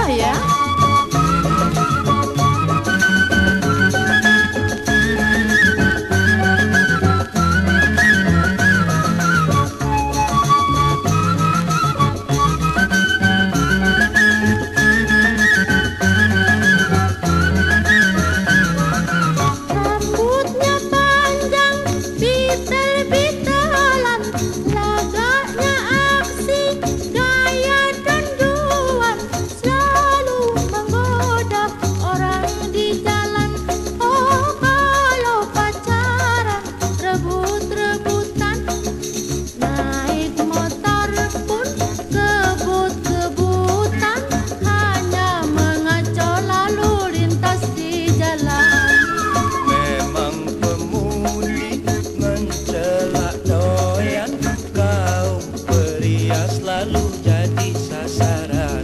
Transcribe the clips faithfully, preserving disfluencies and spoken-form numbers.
ya. Rambutnya panjang, bitel-bitelan, lagaknya aksi, gaya danduan, selalu menggoda orang di jalan. Oh, kalau pacaran, rebut-rebutan, naik motor pun kebut-kebutan, hanya mengaco lalu lintas di jalan. Memang pemudi mencelak doyan, kaum pria selalu jadi sasaran.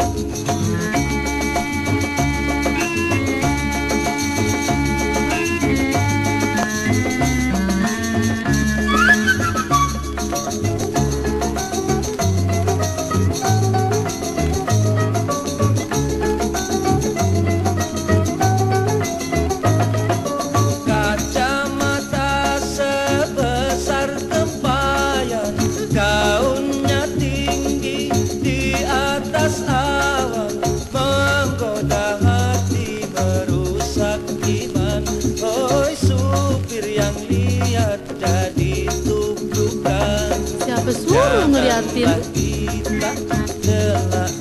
Kacamata sebesar tempayan, gaunnya tinggi di atas awan, menggoda hati, merusak iman. Oi supir yang lihat jadi tudukan, Siapa suruh ngeliatin? janganlah kita celak